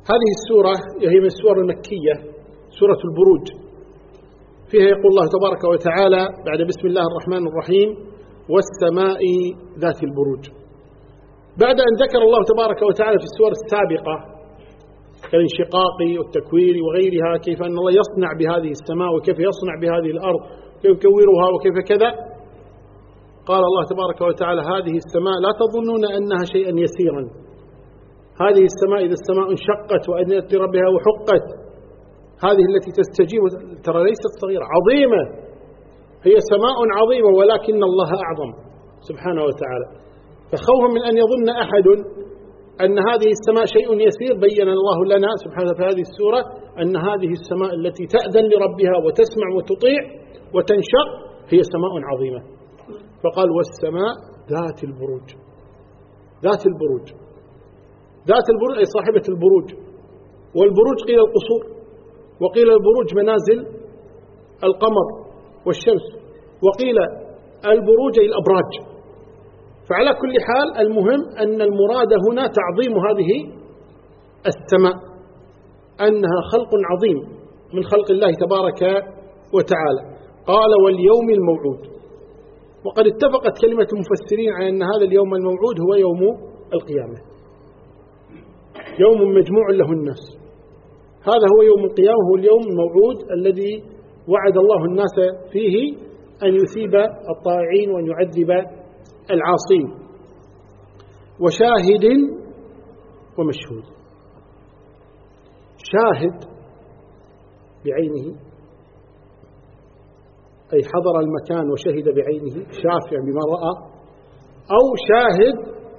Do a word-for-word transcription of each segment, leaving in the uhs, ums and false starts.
هذه السورة هي من السور المكية، سورة البروج. فيها يقول الله تبارك وتعالى بعد بسم الله الرحمن الرحيم: والسماء ذات البروج. بعد أن ذكر الله تبارك وتعالى في السور السابقة كالانشقاق والتكوير وغيرها كيف أن الله يصنع بهذه السماء وكيف يصنع بهذه الأرض كيف يكورها وكيف كذا، قال الله تبارك وتعالى: هذه السماء لا تظنون أنها شيئا يسيرا، هذه السماء إذا السماء انشقت وأذنت لربها وحقت، هذه التي تستجيب ترى ليست صغيرة، عظيمة، هي سماء عظيمة ولكن الله أعظم سبحانه وتعالى. فخوفا من أن يظن أحد أن هذه السماء شيء يسير، بين الله لنا سبحانه في هذه السورة أن هذه السماء التي تأذن لربها وتسمع وتطيع وتنشق هي سماء عظيمة. فقال: والسماء ذات البروج. ذات البروج، ذات البروج أي صاحبة البروج. والبروج قيل القصور، وقيل البروج منازل القمر والشمس، وقيل البروج أي الأبراج. فعلى كل حال المهم أن المراد هنا تعظيم هذه السماء، أنها خلق عظيم من خلق الله تبارك وتعالى. قال: واليوم الموعود. وقد اتفقت كلمة المفسرين على أن هذا اليوم الموعود هو يوم القيامة، يوم مجموع له الناس. هذا هو يوم القيامة، هو اليوم الموعود الذي وعد الله الناس فيه أن يثيب الطائعين وأن يعذب العاصين. وشاهد ومشهود. شاهد بعينه أي حضر المكان وشهد بعينه، شافع بما رأى، أو شاهد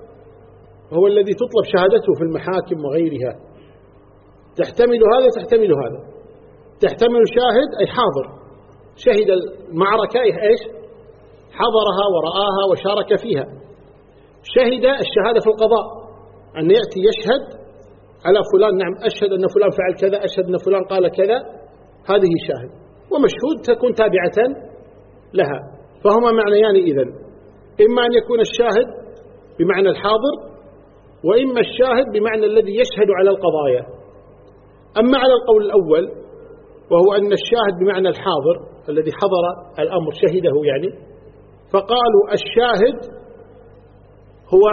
هو الذي تطلب شهادته في المحاكم وغيرها، تحتمل هذا تحتمل هذا. تحتمل شاهد أي حاضر، شهد المعركة إيش؟ حضرها ورآها وشارك فيها. شهد الشهادة في القضاء، أن يأتي يشهد على فلان، نعم أشهد أن فلان فعل كذا، أشهد أن فلان قال كذا، هذه شاهد. ومشهود تكون تابعة لها. فهما معنيان إذن، إما أن يكون الشاهد بمعنى الحاضر، وإما الشاهد بمعنى الذي يشهد على القضايا. أما على القول الأول وهو أن الشاهد بمعنى الحاضر الذي حضر الأمر شهده يعني، فقالوا الشاهد هو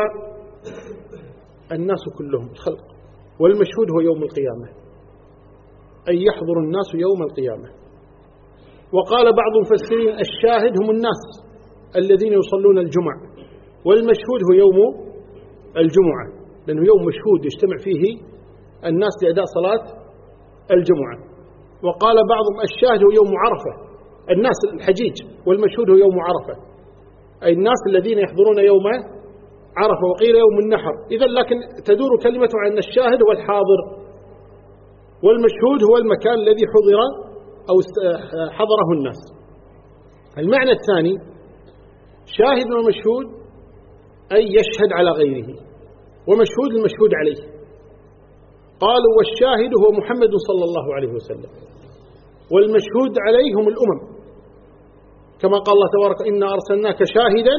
الناس كلهم الخلق، والمشهود هو يوم القيامة، أي يحضر الناس يوم القيامة. وقال بعض المفسرين الشاهد هم الناس الذين يصلون الجمع، والمشهود هو يوم الجمعة، لأنه يوم مشهود يجتمع فيه الناس لأداء صلاة الجمعة. وقال بعضهم الشاهد هو يوم عرفة، الناس الحجيج، والمشهود هو يوم عرفة، أي الناس الذين يحضرون يوم عرفة. وقيل يوم النحر. إذا لكن تدور كلمة عن الشاهد هو الحاضر، والمشهود هو المكان الذي حضر أو حضره الناس. المعنى الثاني شاهد ومشهود أي يشهد على غيره، ومشهود المشهود عليه. قالوا والشاهد هو محمد صلى الله عليه وسلم، والمشهود عليه هم الأمم، كما قال الله تبارك: إنا أرسلناك شاهدا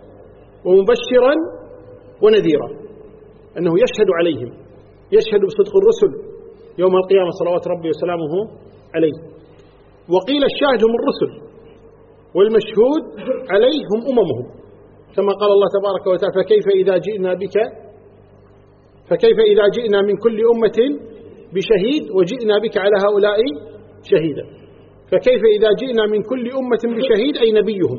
ومبشرا ونذيرا، أنه يشهد عليهم، يشهد بصدق الرسل يوم القيامة صلوات ربي وسلامه عليه. وقيل الشاهد هم الرسل، والمشهود عليهم أممهم، كما قال الله تبارك وتعالى: فكيف إذا جئنا بك فكيف إذا جئنا من كل أمة بشهيد وجئنا بك على هؤلاء شهيدا. فكيف إذا جئنا من كل أمة بشهيد أي نبيهم،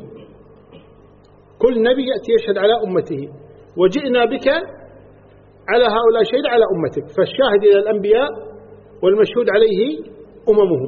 كل نبي يأتي يشهد على أمته، وجئنا بك على هؤلاء شهيد على أمتك. فالشاهد إلى الأنبياء والمشهود عليه أممهم.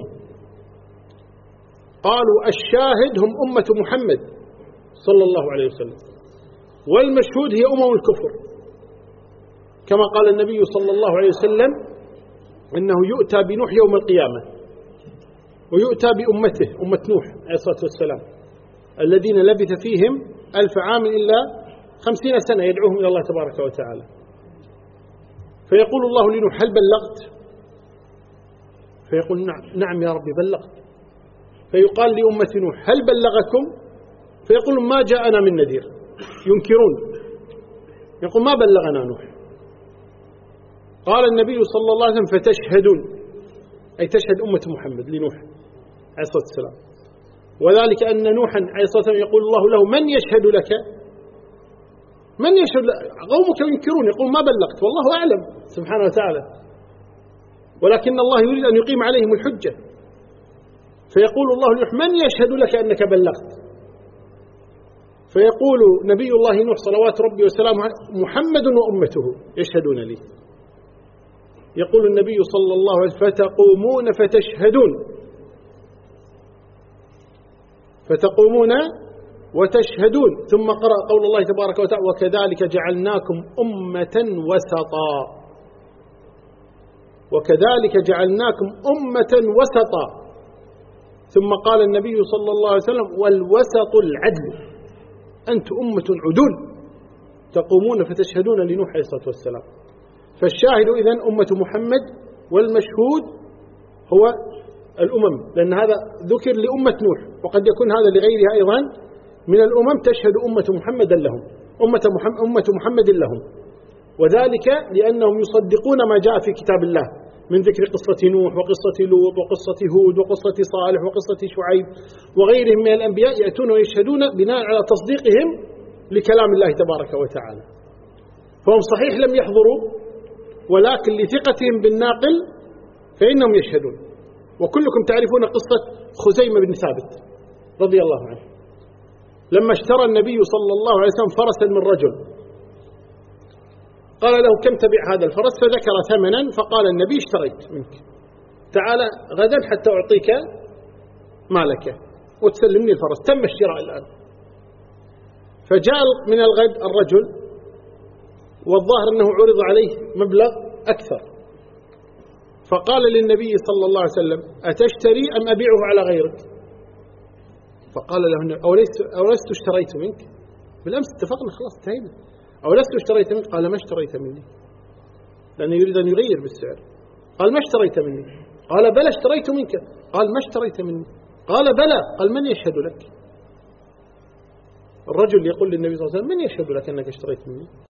قالوا الشاهد هم أمة محمد صلى الله عليه وسلم، والمشهود هي أمم الكفر، كما قال النبي صلى الله عليه وسلم إنه يؤتى بنوح يوم القيامة، ويؤتى بأمته أمة نوح عليه الصلاة والسلام، الذين لبث فيهم ألف عام إلا خمسين سنة يدعوهم إلى الله تبارك وتعالى. فيقول الله لنوح: هل بلغت؟ فيقول: نعم, نعم يا ربي بلغت. فيقال لأمة نوح: هل بلغكم؟ فيقول: ما جاءنا من نذير. ينكرون، يقول: ما بلغنا نوح. قال النبي صلى الله عليه وسلم فتشهدون، أي تشهد أمة محمد لنوح عليه الصلاة والسلام. وذلك أن نوحا عليه الصلاة والسلام يقول الله له من يشهد لك؟ من يشهد لك؟ قومك ينكرون، يقول ما بلغت والله أعلم سبحانه وتعالى، ولكن الله يريد أن يقيم عليهم الحجة، فيقول الله لنوح من يشهد لك أنك بلغت؟ فيقول نبي الله نوح صلوات ربي وسلامه محمد وأمته يشهدون لي. يقول النبي صلى الله عليه وسلم فتقومون فتشهدون، فتقومون وتشهدون. ثم قرأ قول الله تبارك وتعالى وكذلك جعلناكم أمة وسطا، وكذلك جعلناكم أمة وسطا. ثم قال النبي صلى الله عليه وسلم والوسط العدل، أنت أمة عدول تقومون فتشهدون لنوح عليه الصلاة والسلام. فالشاهد إذن أمة محمد، والمشهود هو الأمم، لأن هذا ذكر لأمة نوح، وقد يكون هذا لغيرها أيضا من الأمم تشهد أمة محمد لهم، أمة محمد, أمة محمد لهم، وذلك لأنهم يصدقون ما جاء في كتاب الله من ذكر قصة نوح وقصة لوط وقصة هود وقصة صالح وقصة شعيب وغيرهم من الأنبياء، يأتون ويشهدون بناء على تصديقهم لكلام الله تبارك وتعالى. فهم صحيح لم يحضروا، ولكن لثقتهم بالناقل فإنهم يشهدون. وكلكم تعرفون قصة خزيمة بن ثابت رضي الله عنه، لما اشترى النبي صلى الله عليه وسلم فرسا من رجل، قال له كم تبيع هذا الفرس؟ فذكر ثمنا، فقال النبي اشتريت منك، تعال غدا حتى أعطيك مالك وتسلمني الفرس، تم الشراء الآن. فجاء من الغد الرجل، والظاهر أنه عرض عليه مبلغ أكثر، فقال للنبي صلى الله عليه وسلم أتشتري أم أبيعه على غيرك؟ فقال له أولست, أولست اشتريت منك؟ بالأمس اتفقنا خلاص انتهينا. أولست اشتريت منك؟ قال ما اشتريت مني، لأنه يريد أن يغير بالسعر. قال ما اشتريت مني؟ قال بلى اشتريت منك. قال ما اشتريت مني؟ قال بلى. قال من يشهد لك؟ الرجل يقول للنبي صلى الله عليه وسلم من يشهد لك أنك اشتريت مني؟